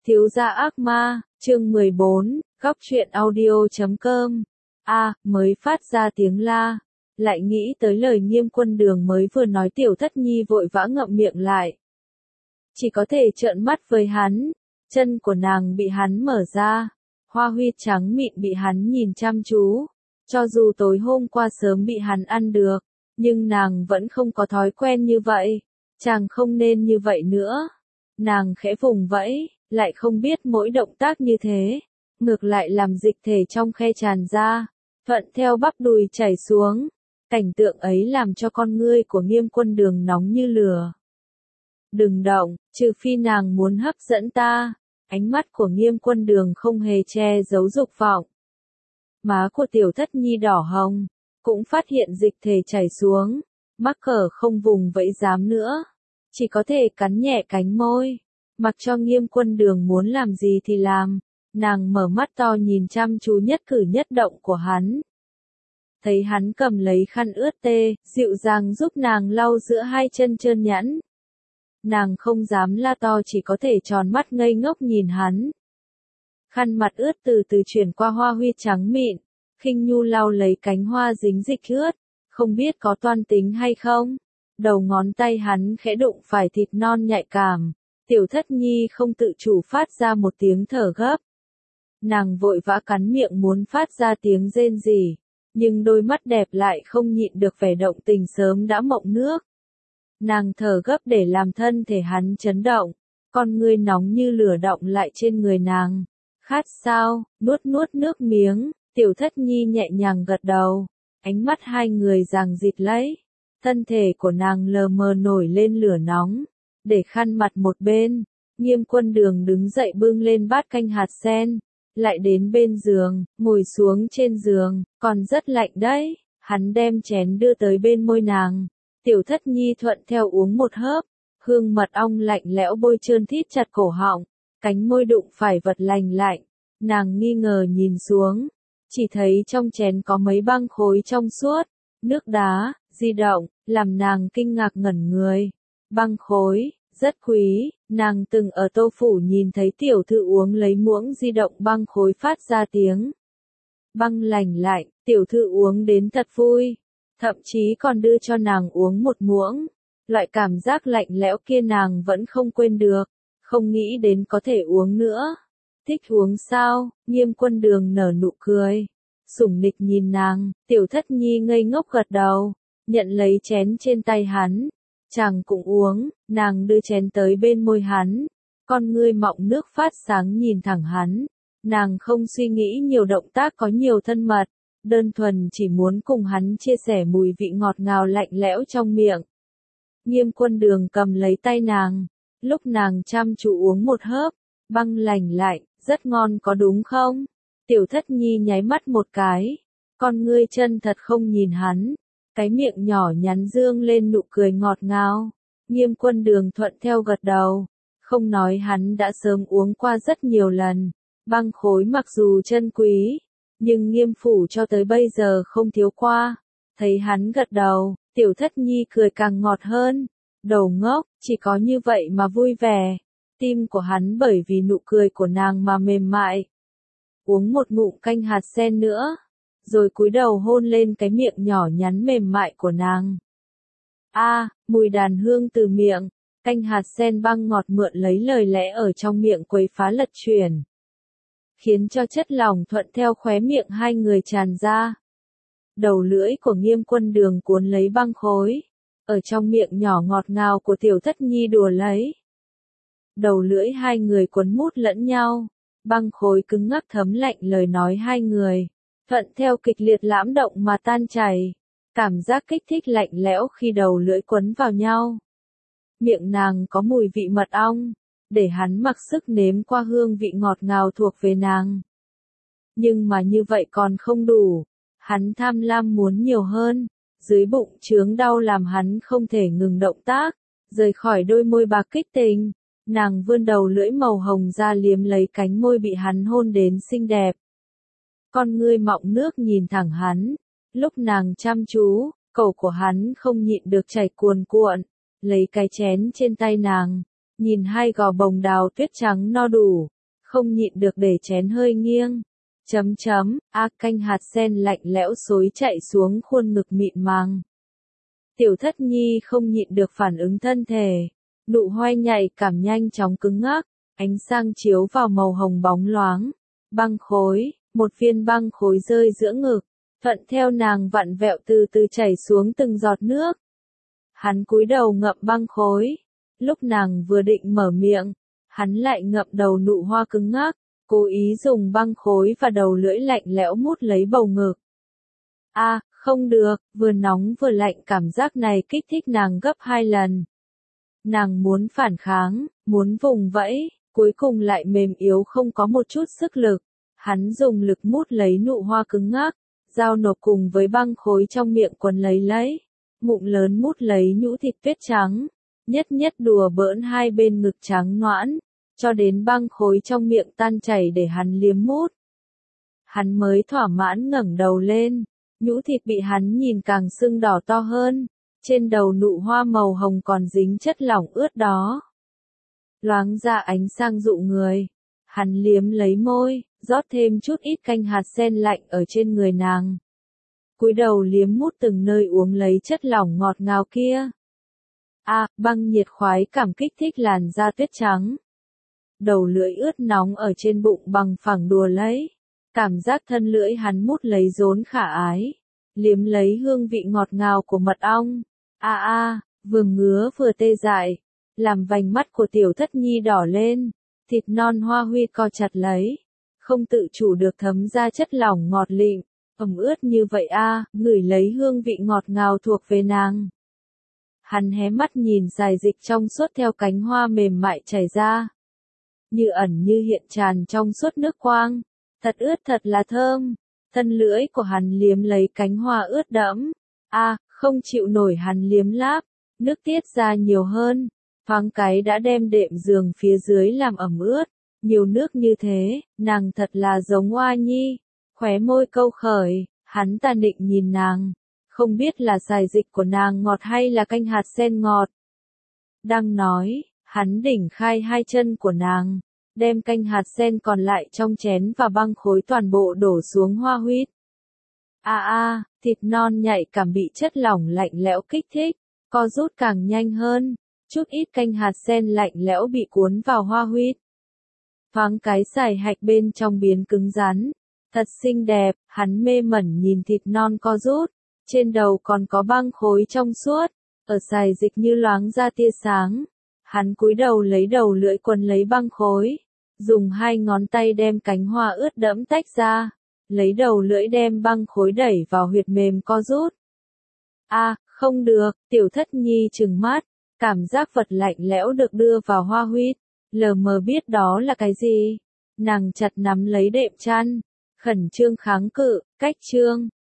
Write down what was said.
Thiếu gia ác ma, chương 14, góc truyện audio.com. Mới phát ra tiếng la, lại nghĩ tới lời Nghiêm Quân Đường mới vừa nói, Tiểu Thất Nhi vội vã ngậm miệng lại. Chỉ có thể trợn mắt với hắn, chân của nàng bị hắn mở ra, hoa huyết trắng mịn bị hắn nhìn chăm chú. Cho dù tối hôm qua sớm bị hắn ăn được, nhưng nàng vẫn không có thói quen như vậy, chàng không nên như vậy nữa. Nàng khẽ vùng vẫy, lại không biết mỗi động tác như thế, ngược lại làm dịch thể trong khe tràn ra, thuận theo bắp đùi chảy xuống. Cảnh tượng ấy làm cho con ngươi của Nghiêm Quân Đường nóng như lửa. Đừng động, trừ phi nàng muốn hấp dẫn ta. Ánh mắt của Nghiêm Quân Đường không hề che giấu dục vọng. Má của Tiểu Thất Nhi đỏ hồng, cũng phát hiện dịch thể chảy xuống, mắc cỡ không vùng vẫy dám nữa, chỉ có thể cắn nhẹ cánh môi, mặc cho Nghiêm Quân Đường muốn làm gì thì làm. Nàng mở mắt to nhìn chăm chú nhất cử nhất động của hắn. Thấy hắn cầm lấy khăn ướt tê, dịu dàng giúp nàng lau giữa hai chân trơn nhẵn. Nàng không dám la to, chỉ có thể tròn mắt ngây ngốc nhìn hắn. Khăn mặt ướt từ từ chuyển qua hoa huy trắng mịn, khinh nhu lau lấy cánh hoa dính dịch ướt, không biết có toan tính hay không. Đầu ngón tay hắn khẽ đụng phải thịt non nhạy cảm, Tiểu Thất Nhi không tự chủ phát ra một tiếng thở gấp. Nàng vội vã cắn miệng muốn phát ra tiếng rên rỉ, nhưng đôi mắt đẹp lại không nhịn được vẻ động tình sớm đã mộng nước. Nàng thở gấp để làm thân thể hắn chấn động, con ngươi nóng như lửa động lại trên người nàng. Khát sao, nuốt nước miếng, Tiểu Thất Nhi nhẹ nhàng gật đầu, ánh mắt hai người ràng rịt lấy. Thân thể của nàng lờ mờ nổi lên lửa nóng, để khăn mặt một bên, Nghiêm Quân Đường đứng dậy bưng lên bát canh hạt sen, lại đến bên giường, ngồi xuống trên giường, còn rất lạnh đấy. Hắn đem chén đưa tới bên môi nàng, Tiểu Thất Nhi thuận theo uống một hớp, hương mật ong lạnh lẽo bôi trơn thít chặt cổ họng, cánh môi đụng phải vật lành lạnh, nàng nghi ngờ nhìn xuống, chỉ thấy trong chén có mấy băng khối trong suốt, nước đá, di động, làm nàng kinh ngạc ngẩn người. Băng khối, rất quý, nàng từng ở Tô Phủ nhìn thấy tiểu thư uống lấy muỗng di động băng khối phát ra tiếng băng lành lạnh, tiểu thư uống đến thật vui, thậm chí còn đưa cho nàng uống một muỗng. Loại cảm giác lạnh lẽo kia nàng vẫn không quên được, không nghĩ đến có thể uống nữa. Thích uống sao? Nghiêm Quân Đường nở nụ cười, sủng nịch nhìn nàng. Tiểu Thất Nhi ngây ngốc gật đầu, nhận lấy chén trên tay hắn. Chàng cũng uống, nàng đưa chén tới bên môi hắn, con ngươi mọng nước phát sáng nhìn thẳng hắn. Nàng không suy nghĩ nhiều, động tác có nhiều thân mật, đơn thuần chỉ muốn cùng hắn chia sẻ mùi vị ngọt ngào lạnh lẽo trong miệng. Nghiêm Quân Đường cầm lấy tay nàng, lúc nàng chăm chú uống một hớp, băng lành lạnh, rất ngon có đúng không? Tiểu Thất Nhi nháy mắt một cái, con ngươi chân thật không nhìn hắn, cái miệng nhỏ nhắn dương lên nụ cười ngọt ngào. Nghiêm Quân Đường thuận theo gật đầu, không nói hắn đã sớm uống qua rất nhiều lần. Băng khối mặc dù chân quý, nhưng Nghiêm phủ cho tới bây giờ không thiếu qua. Thấy hắn gật đầu, Tiểu Thất Nhi cười càng ngọt hơn. Đầu ngốc, chỉ có như vậy mà vui vẻ. Tim của hắn bởi vì nụ cười của nàng mà mềm mại. Uống một ngụm canh hạt sen nữa, rồi cúi đầu hôn lên cái miệng nhỏ nhắn mềm mại của nàng. Mùi đàn hương từ miệng, canh hạt sen băng ngọt mượn lấy lời lẽ ở trong miệng quấy phá lật chuyển, khiến cho chất lỏng thuận theo khóe miệng hai người tràn ra. Đầu lưỡi của Nghiêm Quân Đường cuốn lấy băng khối, ở trong miệng nhỏ ngọt ngào của Tiểu Thất Nhi đùa lấy. Đầu lưỡi hai người cuốn mút lẫn nhau, băng khối cứng ngắc thấm lạnh lời nói hai người, thuận theo kịch liệt lãm động mà tan chảy. Cảm giác kích thích lạnh lẽo khi đầu lưỡi quấn vào nhau. Miệng nàng có mùi vị mật ong, để hắn mặc sức nếm qua hương vị ngọt ngào thuộc về nàng. Nhưng mà như vậy còn không đủ, hắn tham lam muốn nhiều hơn, dưới bụng chướng đau làm hắn không thể ngừng động tác, rời khỏi đôi môi bạc kích tình. Nàng vươn đầu lưỡi màu hồng ra liếm lấy cánh môi bị hắn hôn đến xinh đẹp. Con ngươi mọng nước nhìn thẳng hắn, lúc nàng chăm chú, cổ của hắn không nhịn được chảy cuồn cuộn, lấy cái chén trên tay nàng, nhìn hai gò bồng đào tuyết trắng no đủ, không nhịn được để chén hơi nghiêng. Canh hạt sen lạnh lẽo xối chạy xuống khuôn ngực mịn màng. Tiểu Thất Nhi không nhịn được phản ứng thân thể, nụ hoa nhạy cảm nhanh chóng cứng ngắc, ánh sáng chiếu vào màu hồng bóng loáng. Băng khối, một viên băng khối rơi giữa ngực, thuận theo nàng vặn vẹo từ từ chảy xuống từng giọt nước. Hắn cúi đầu ngậm băng khối, lúc nàng vừa định mở miệng, hắn lại ngậm đầu nụ hoa cứng ngắc, cố ý dùng băng khối và đầu lưỡi lạnh lẽo mút lấy bầu ngực. Không được, vừa nóng vừa lạnh, cảm giác này kích thích nàng gấp 2 lần. Nàng muốn phản kháng, muốn vùng vẫy, cuối cùng lại mềm yếu không có một chút sức lực. Hắn dùng lực mút lấy nụ hoa cứng ngắc, giao nộp cùng với băng khối trong miệng quấn lấy, bụng lớn mút lấy nhũ thịt tuyết trắng, nhất nhất đùa bỡn hai bên ngực trắng noãn, cho đến băng khối trong miệng tan chảy để hắn liếm mút. Hắn mới thỏa mãn ngẩng đầu lên, nhũ thịt bị hắn nhìn càng sưng đỏ to hơn, trên đầu nụ hoa màu hồng còn dính chất lỏng ướt đó. Loáng ra ánh sang dụ người, hắn liếm lấy môi, rót thêm chút ít canh hạt sen lạnh ở trên người nàng. Cúi đầu liếm mút từng nơi uống lấy chất lỏng ngọt ngào kia. Băng nhiệt khoái cảm kích thích làn da tuyết trắng. Đầu lưỡi ướt nóng ở trên bụng bằng phẳng đùa lấy. Cảm giác thân lưỡi hắn mút lấy rốn khả ái. Liếm lấy hương vị ngọt ngào của mật ong. Vừa ngứa vừa tê dại. Làm vành mắt của Tiểu Thất Nhi đỏ lên. Thịt non hoa huy co chặt lấy. Không tự chủ được thấm ra chất lỏng ngọt lịm. Ẩm ướt như vậy ngửi lấy hương vị ngọt ngào thuộc về nàng. Hắn hé mắt nhìn dải dịch trong suốt theo cánh hoa mềm mại chảy ra. Như ẩn như hiện tràn trong suốt nước quang. Thật ướt thật là thơm. Thân lưỡi của hắn liếm lấy cánh hoa ướt đẫm. Không chịu nổi hắn liếm láp. Nước tiết ra nhiều hơn. Thoáng cái đã đem đệm giường phía dưới làm ẩm ướt. Nhiều nước như thế, nàng thật là giống Oa Nhi. Khóe môi câu khởi, hắn ta định nhìn nàng. Không biết là xài dịch của nàng ngọt hay là canh hạt sen ngọt. Đang nói, hắn đỉnh khai hai chân của nàng. Đem canh hạt sen còn lại trong chén và băng khối toàn bộ đổ xuống hoa huyết. Thịt non nhạy cảm bị chất lỏng lạnh lẽo kích thích, co rút càng nhanh hơn. Chút ít canh hạt sen lạnh lẽo bị cuốn vào hoa huyết. Thoáng cái sải hạch bên trong biến cứng rắn. Thật xinh đẹp, hắn mê mẩn nhìn thịt non co rút. Trên đầu còn có băng khối trong suốt. Ở sải dịch như loáng ra tia sáng. Hắn cúi đầu lấy đầu lưỡi quấn lấy băng khối. Dùng hai ngón tay đem cánh hoa ướt đẫm tách ra. Lấy đầu lưỡi đem băng khối đẩy vào huyệt mềm co rút. Không được, Tiểu Thất Nhi trừng mắt. Cảm giác vật lạnh lẽo được đưa vào hoa huyết. Lờ mờ biết đó là cái gì. Nàng chặt nắm lấy đệm chăn. Khẩn trương kháng cự, cách trương.